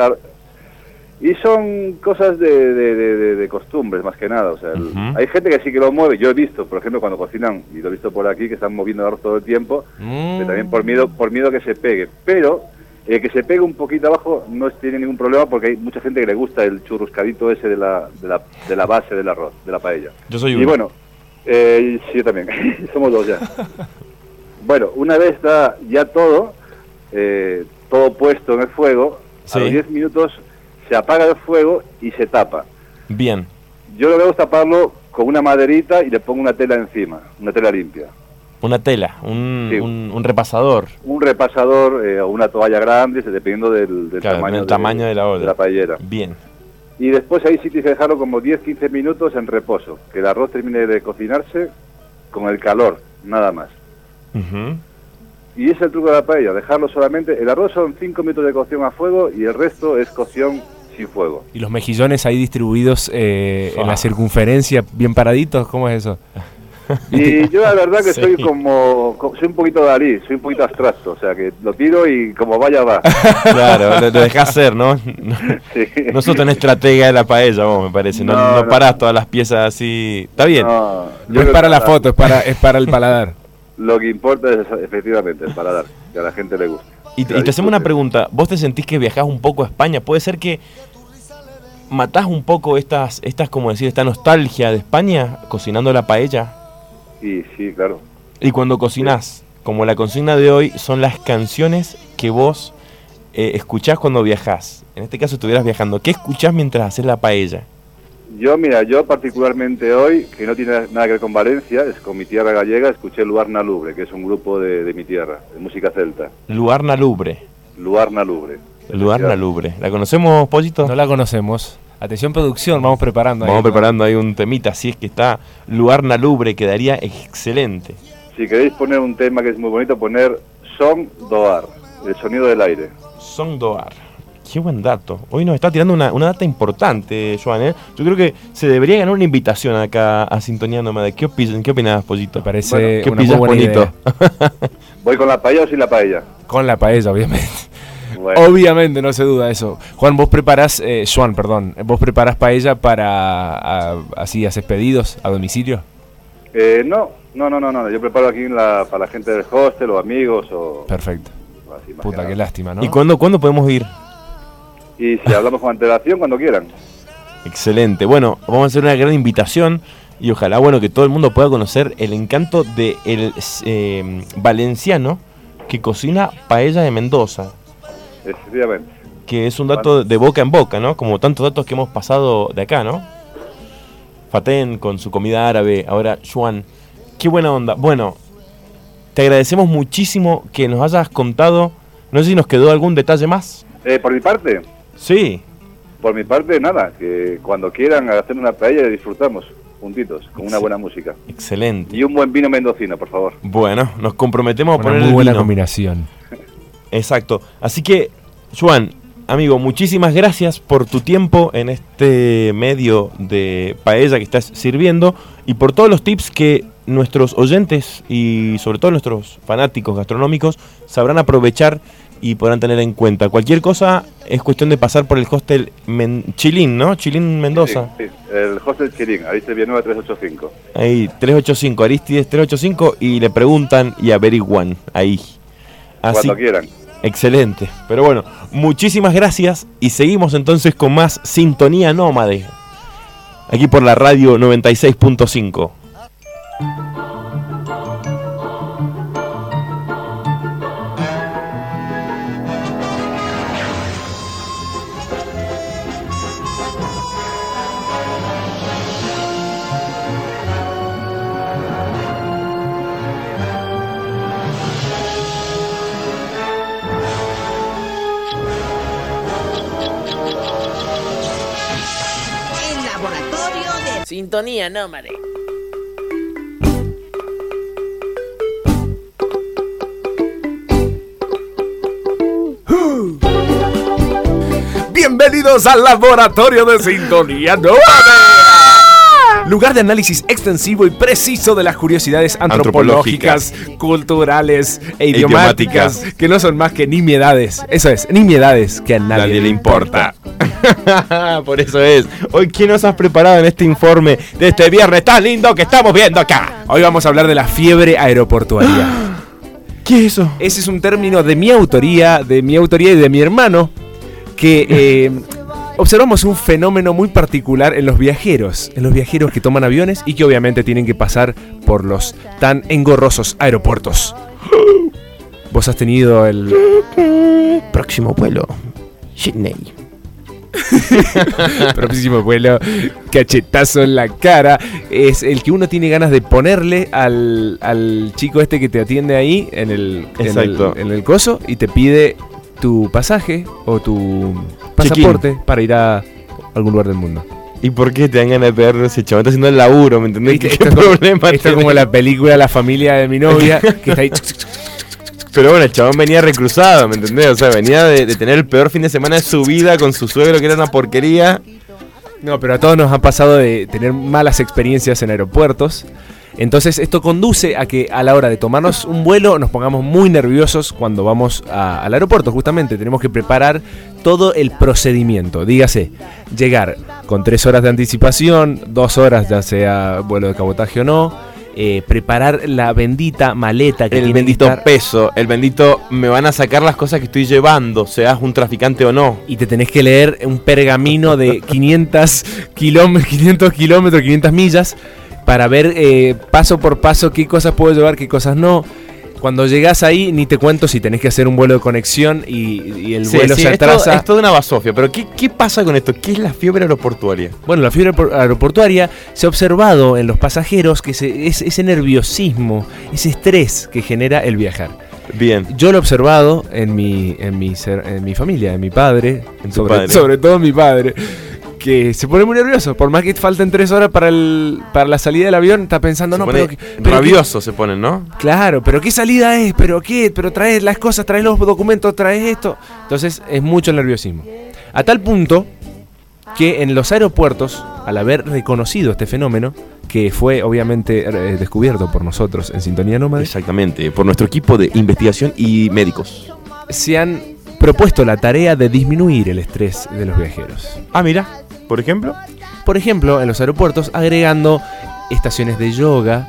Y son cosas de costumbres, más que nada. O sea, hay gente que sí que lo mueve. Yo he visto, por ejemplo, cuando cocinan, y lo he visto por aquí, que están moviendo el arroz todo el tiempo, que también por miedo que se pegue. Pero que se pegue un poquito abajo no tiene ningún problema, porque hay mucha gente que le gusta el churruscadito ese de la base del arroz, de la paella. Yo soy uno. Y bueno, sí, yo también. Somos 2 ya. Bueno, una vez está ya todo puesto en el fuego, a los 10 minutos se apaga el fuego y se tapa. Bien. Yo lo que hago es taparlo con una maderita y le pongo una tela encima, una tela limpia. Una tela, un repasador. Un repasador o una toalla grande, dependiendo del tamaño de la olla. De la paellera. Bien. Y después ahí sí tienes que dejarlo como 10-15 minutos en reposo, que el arroz termine de cocinarse con el calor, nada más. Y ese es el truco de la paella, dejarlo solamente... El arroz son 5 minutos de cocción a fuego y el resto es cocción sin fuego. ¿Y los mejillones ahí distribuidos en la circunferencia, bien paraditos? ¿Cómo es eso? Y yo la verdad que Sí. soy soy un poquito Dalí, soy un poquito abstracto, o sea que lo tiro y como vaya va. Claro, lo dejás hacer, ¿no? Sí. No sos tan estratega de la paella, vos, me parece. No parás todas las piezas así. Está bien. No es para la foto, es para el paladar. Lo que importa es efectivamente el paladar, que a la gente le guste. Y te hacemos una pregunta. ¿Vos te sentís que viajás un poco a España? ¿Puede ser que matás un poco estas como decir, esta nostalgia de España cocinando la paella? Y sí, claro. Y cuando cocinás, como la consigna de hoy, son las canciones que vos escuchás cuando viajás. En este caso estuvieras viajando. ¿Qué escuchás mientras haces la paella? Yo particularmente hoy, que no tiene nada que ver con Valencia, es con mi tierra gallega, escuché Luarna Lubre, que es un grupo de mi tierra, de música celta. Luarna Lubre. Luarna Lubre. Luarna Lubre. ¿La conocemos, Pollito? No la conocemos. Atención producción, vamos preparando. Vamos preparando ahí un temita, así es que está Luarna Lubre, quedaría excelente. Si queréis poner un tema que es muy bonito, poner Son Doar, el sonido del aire. Son Doar. Qué buen dato. Hoy nos está tirando una data importante, Joan, ¿eh? Yo creo que se debería ganar una invitación acá a Sintonía Nómade. ¿Qué opinas, Pollito? Me parece ¿qué una muy buena idea. ¿Voy con la paella o sin la paella? Con la paella, obviamente. Bueno. Obviamente, no se duda eso. Juan, vos preparás, vos preparás paella para, así, haces pedidos a domicilio. No, yo preparo aquí para la gente del hostel o amigos o... Perfecto. Así, más Puta, que qué nada. lástima, ¿no? ¿Y cuándo podemos ir? Y si hablamos con antelación, cuando quieran. Excelente. Bueno, vamos a hacer una gran invitación y ojalá, que todo el mundo pueda conocer el encanto del valenciano que cocina paella de Mendoza. Efectivamente. Que es un dato de boca en boca, ¿no? Como tantos datos que hemos pasado de acá, ¿no? Fatén con su comida árabe, ahora Juan. Qué buena onda. Bueno, te agradecemos muchísimo que nos hayas contado. No sé si nos quedó algún detalle más. ¿Por mi parte? Sí. Por mi parte, nada, que cuando quieran hacer una paella disfrutamos juntitos, con una buena música. Excelente. Y un buen vino mendocino, por favor. Bueno, nos comprometemos a Una poner muy el buena vino. combinación. Exacto. Así que, Juan, amigo, muchísimas gracias por tu tiempo en este medio de paella que estás sirviendo y por todos los tips que nuestros oyentes y sobre todo nuestros fanáticos gastronómicos sabrán aprovechar y podrán tener en cuenta. Cualquier cosa es cuestión de pasar por el hostel Chilín, ¿no? Chilín Mendoza. Sí, el hostel Chilín, Aristides Villanueva 385. Ahí, 385, Aristides 385 y le preguntan y averiguan ahí. Cuando quieran. Excelente. Pero bueno, muchísimas gracias y seguimos entonces con más Sintonía Nómade. Aquí por la radio 96.5. El laboratorio de Sintonía Nómade. Bienvenidos al laboratorio de Sintonía Nómade. Lugar de análisis extensivo y preciso de las curiosidades antropológicas, culturales e idiomáticas, que no son más que nimiedades. Eso es, nimiedades que a nadie le importa. Por eso es. Hoy, ¿qué nos has preparado en este informe de este viernes tan lindo que estamos viendo acá? Hoy vamos a hablar de la fiebre aeroportuaria. ¿Qué es eso? Ese es un término de mi autoría y de mi hermano, que observamos un fenómeno muy particular en los viajeros que toman aviones y que obviamente tienen que pasar por los tan engorrosos aeropuertos. ¿Vos has tenido el próximo vuelo? Sydney. Próximo vuelo, cachetazo en la cara. Es el que uno tiene ganas de ponerle al chico este que te atiende ahí en el coso y te pide tu pasaje o tu pasaporte para ir a algún lugar del mundo. ¿Y por qué te dan ganas de pegarle ese chabón? Está haciendo el laburo, ¿me entendés? ¿Qué problema Esto es como la película La familia de mi novia, que está ahí... Pero bueno, el chabón venía recruzado, ¿me entendés? O sea, venía de tener el peor fin de semana de su vida con su suegro, que era una porquería. No, pero a todos nos ha pasado de tener malas experiencias en aeropuertos. Entonces esto conduce a que a la hora de tomarnos un vuelo nos pongamos muy nerviosos cuando vamos al aeropuerto. Justamente tenemos que preparar todo el procedimiento. Dígase, llegar con 3 horas de anticipación, 2 horas ya sea vuelo de cabotaje o no. Preparar la bendita maleta que el bendito peso, el bendito me van a sacar las cosas que estoy llevando, seas un traficante o no. Y te tenés que leer un pergamino de 500 kilómetros, 500 millas para ver paso por paso qué cosas puedo llevar, qué cosas no. Cuando llegás ahí, ni te cuento si tenés que hacer un vuelo de conexión y el vuelo se atrasa. Es toda una basofia, pero ¿qué pasa con esto? ¿Qué es la fiebre aeroportuaria? Bueno, la fiebre aeroportuaria se ha observado en los pasajeros que ese nerviosismo, ese estrés que genera el viajar. Bien. Yo lo he observado en mi familia, en mi padre, sobre todo en mi padre, que se pone muy nervioso. Por más que falten 3 horas para la salida del avión, está pensando, pero rabioso se ponen, ¿no? Claro, pero ¿qué salida es? ¿Pero qué? ¿Pero traes las cosas? ¿Traes los documentos? ¿Traes esto? Entonces es mucho el nerviosismo. A tal punto que en los aeropuertos, al haber reconocido este fenómeno, que fue obviamente descubierto por nosotros en Sintonía Nómade. Exactamente, por nuestro equipo de investigación y médicos. Se han propuesto la tarea de disminuir el estrés de los viajeros. Ah, mira, ¿por ejemplo? Por ejemplo, en los aeropuertos agregando estaciones de yoga,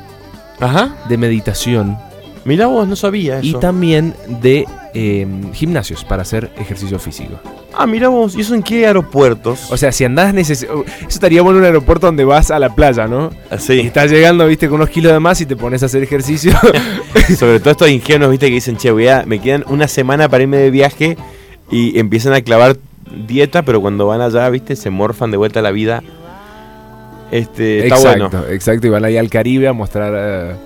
de meditación. Mirá vos, no sabía eso. Y también de gimnasios para hacer ejercicio físico. Ah, mirá vos, ¿y eso en qué aeropuertos? O sea, si andás eso estaría bueno en un aeropuerto donde vas a la playa, ¿no? Sí. Y estás llegando, viste, con unos kilos de más y te pones a hacer ejercicio. Sobre todo estos ingenuos, viste, que dicen, che, me quedan una semana para irme de viaje y empiezan a clavar dieta, pero cuando van allá, viste, se morfan de vuelta a la vida. Está bueno. Exacto, y van ahí al Caribe a mostrar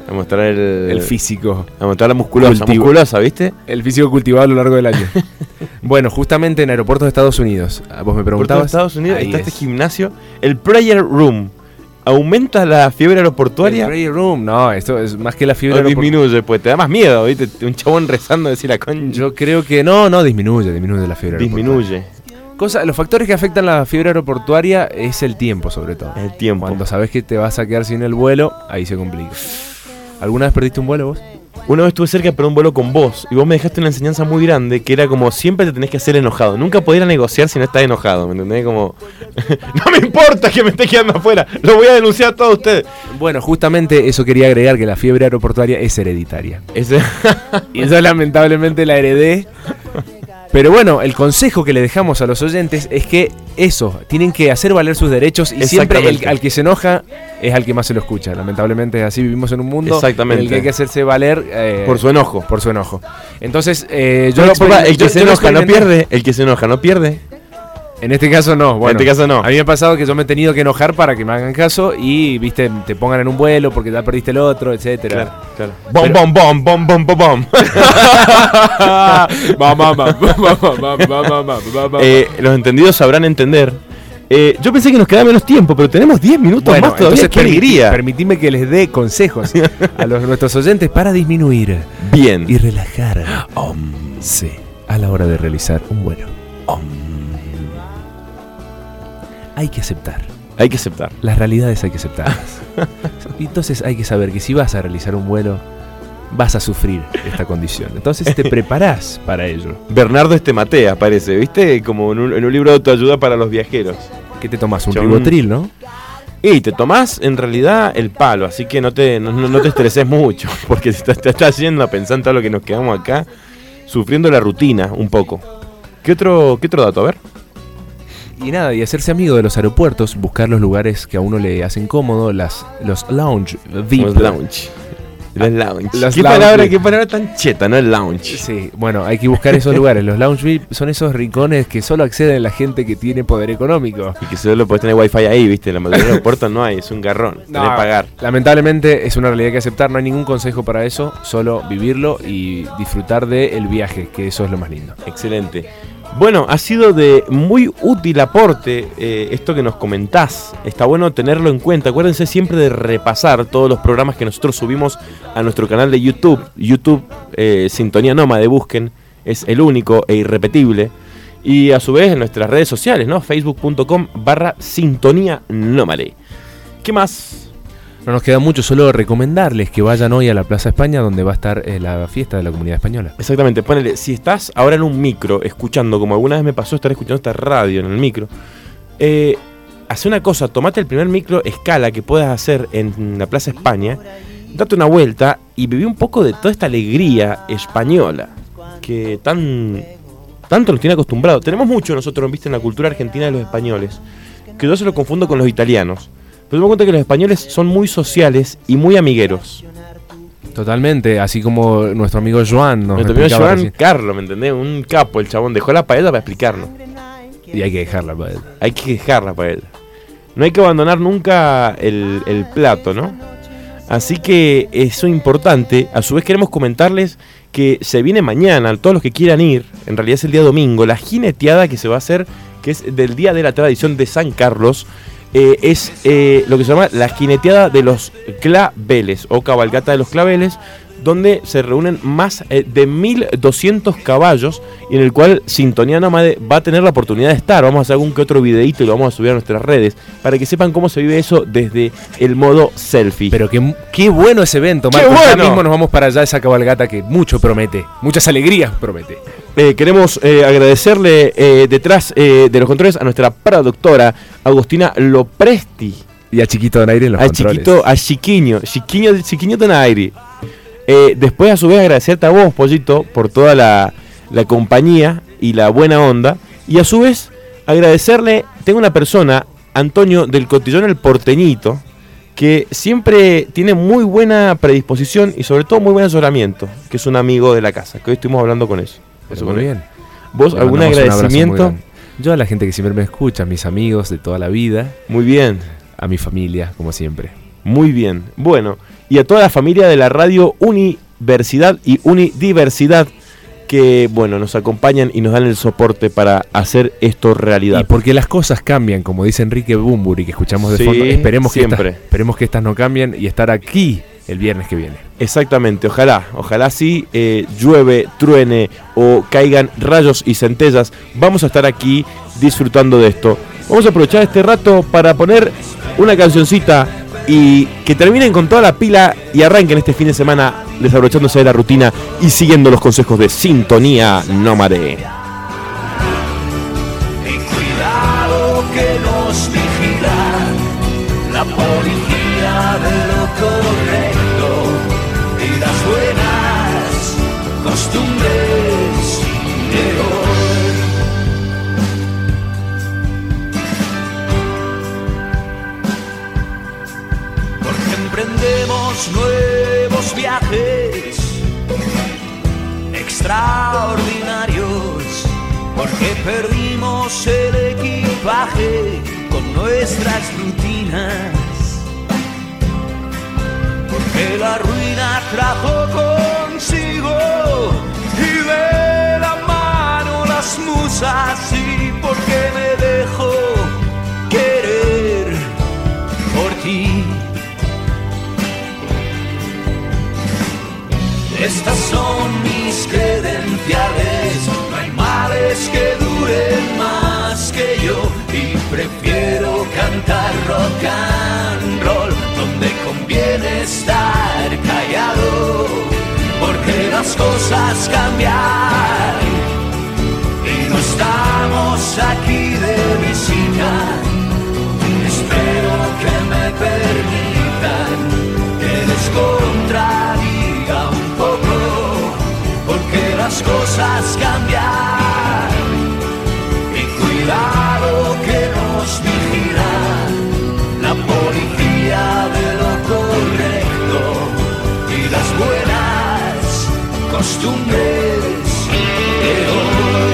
el físico. A mostrar la musculosa, ¿viste? El físico cultivado a lo largo del año. Bueno, justamente en aeropuertos de Estados Unidos. Vos me preguntabas. En Estados Unidos está este gimnasio. El Prayer Room. ¿Aumenta la fiebre aeroportuaria? El Prayer Room, no, esto es más que la fiebre aeroportuaria. Disminuye, pues te da más miedo, ¿viste? Un chabón rezando decir la concha. Yo creo que no, disminuye la fiebre aeroportuaria. Los factores que afectan la fiebre aeroportuaria es el tiempo, sobre todo. El tiempo. Cuando sabes que te vas a quedar sin el vuelo, ahí se complica. ¿Alguna vez perdiste un vuelo vos? Una vez estuve cerca de perder un vuelo con vos y vos me dejaste una enseñanza muy grande que era como siempre te tenés que hacer enojado. Nunca podés ir a negociar si no estás enojado, ¿me entendés? Como, no me importa que me esté quedando afuera, lo voy a denunciar a todos ustedes. Bueno, justamente eso quería agregar, que la fiebre aeroportuaria es hereditaria. Y yo lamentablemente la heredé. Pero bueno, el consejo que le dejamos a los oyentes es que tienen que hacer valer sus derechos y siempre al que se enoja es al que más se lo escucha. Lamentablemente así vivimos en un mundo en el que hay que hacerse valer por su enojo. Entonces, el que se enoja no pierde. En este caso no, bueno, en este caso no. A mí me ha pasado que yo me he tenido que enojar para que me hagan caso y, viste, te pongan en un vuelo porque ya perdiste el otro, etcétera. Claro. Bom. Los entendidos sabrán entender. Yo pensé que nos quedaba menos tiempo, pero tenemos 10 minutos más todavía. Entonces, ¡qué alegría! Permitime que les dé consejos a nuestros oyentes para disminuir bien y relajar a la hora de realizar un vuelo. Hay que aceptar. Las realidades hay que aceptarlas. Entonces hay que saber que si vas a realizar un vuelo, vas a sufrir esta condición. Entonces te preparás para ello. Bernardo Estematea parece, ¿viste? Como en un libro de autoayuda para los viajeros. ¿Qué te tomás? Un ribotril, ¿no? Y te tomás en realidad el palo, así que no te estreses mucho, porque te estás yendo a pensar en todo lo que nos quedamos acá, sufriendo la rutina un poco. ¿Qué otro dato? A ver. Y nada, y hacerse amigo de los aeropuertos, buscar los lugares que a uno le hacen cómodo, los lounge VIP. Los lounge. ¿Qué palabra tan cheta, ¿no? El lounge. Sí, bueno, hay que buscar esos lugares. Los lounge VIP son esos rincones que solo acceden la gente que tiene poder económico. Y que solo podés tener wifi ahí, ¿viste? En la mayoría de los aeropuertos no hay, es un garrón. Tenés que pagar. Lamentablemente es una realidad que aceptar, no hay ningún consejo para eso, solo vivirlo y disfrutar del viaje, que eso es lo más lindo. Excelente. Bueno, ha sido de muy útil aporte esto que nos comentás. Está bueno tenerlo en cuenta. Acuérdense siempre de repasar todos los programas que nosotros subimos a nuestro canal de YouTube. YouTube, Sintonía Nómade, busquen. Es el único e irrepetible. Y a su vez en nuestras redes sociales, ¿no? Facebook.com/Sintonía Nómade. ¿Qué más? No nos queda mucho, solo recomendarles que vayan hoy a la Plaza España, donde va a estar la fiesta de la comunidad española. Exactamente, ponele, si estás ahora en un micro escuchando, como alguna vez me pasó estar escuchando esta radio en el micro, hace una cosa, tomate el primer micro escala que puedas hacer en la Plaza España, date una vuelta y viví un poco de toda esta alegría española que tanto nos tiene acostumbrado. Tenemos mucho nosotros, viste, en la cultura argentina de los españoles, que yo se lo confundo con los italianos. Pero me doy cuenta que los españoles son muy sociales y muy amigueros. Totalmente, así como nuestro amigo Joan nos Nuestro amigo explicaba Joan recién. Carlos, ¿me entendés? Un capo, el chabón dejó la paella para explicarnos. Y hay que dejarla para él. Hay que dejarla para él. No hay que abandonar nunca el plato, ¿no? Así que eso es importante. A su vez queremos comentarles que se viene mañana, a todos los que quieran ir, en realidad es el día domingo, la jineteada que se va a hacer, que es del Día de la Tradición de San Carlos. Es lo que se llama la jineteada de los claveles o cabalgata de los claveles, donde se reúnen más de 1200 caballos y en el cual Sintonía Nómade va a tener la oportunidad de estar. Vamos a hacer algún que otro videito y lo vamos a subir a nuestras redes para que sepan cómo se vive eso desde el modo selfie. Pero qué bueno ese evento, Marco. Ya mismo nos vamos para allá, esa cabalgata que mucho promete, muchas alegrías promete. Queremos agradecerle detrás de los controles a nuestra productora Agustina Lopresti. Y a Chiquito Donaire en los controles. A Chiquiño Donaire. Después a su vez agradecerte a vos, Pollito, por toda la compañía y la buena onda. Y a su vez agradecerle, tengo una persona, Antonio del Cotillón El Porteñito, que siempre tiene muy buena predisposición y sobre todo muy buen asesoramiento, que es un amigo de la casa, que hoy estuvimos hablando con eso. Muy bien. ¿Vos Le algún mandamos un agradecimiento? abrazo muy grande. Yo a la gente que siempre me escucha, a mis amigos de toda la vida. Muy bien. A mi familia, como siempre. Muy bien. Bueno, y a toda la familia de la radio Universidad y Unidiversidad que, bueno, nos acompañan y nos dan el soporte para hacer esto realidad. Y porque las cosas cambian, como dice Enrique Bumburi, que escuchamos de Sí, fondo. Esperemos siempre. que estas no cambien y estar aquí el viernes que viene. Exactamente, ojalá sí llueve, truene o caigan rayos y centellas. Vamos a estar aquí disfrutando de esto. Vamos a aprovechar este rato para poner una cancioncita y que terminen con toda la pila y arranquen este fin de semana desabrochándose de la rutina y siguiendo los consejos de Sintonía Nómade. Cuidado que nos vigila la policía de lo correcto y las buenas costumbres de hoy. Porque emprendemos nuevos viajes extraordinarios, porque perdimos el equipaje con nuestras rutinas, porque la ruina trajo consigo y de la mano las musas, y porque me dejo querer por ti. Estas son mis credenciales, no hay males que duren más que yo, y prefiero cantar rock and roll donde conviene estar callado, porque las cosas cambian y no estamos aquí de visita. Espero que me permitan que les contradiga un poco, porque las cosas cambian y cuidado que nos vigila la policía de lo correcto y las buenas costumbres de hoy.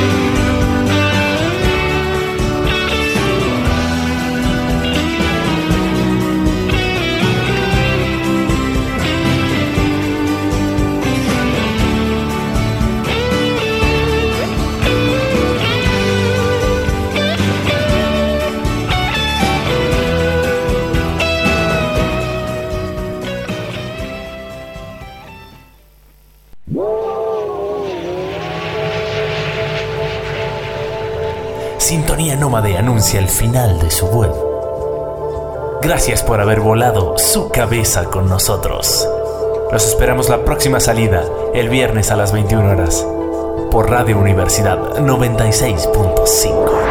nómade anuncia el final de su vuelo. Gracias por haber volado su cabeza con nosotros. Los esperamos la próxima salida, el viernes a las 21 horas, por Radio Universidad 96.5.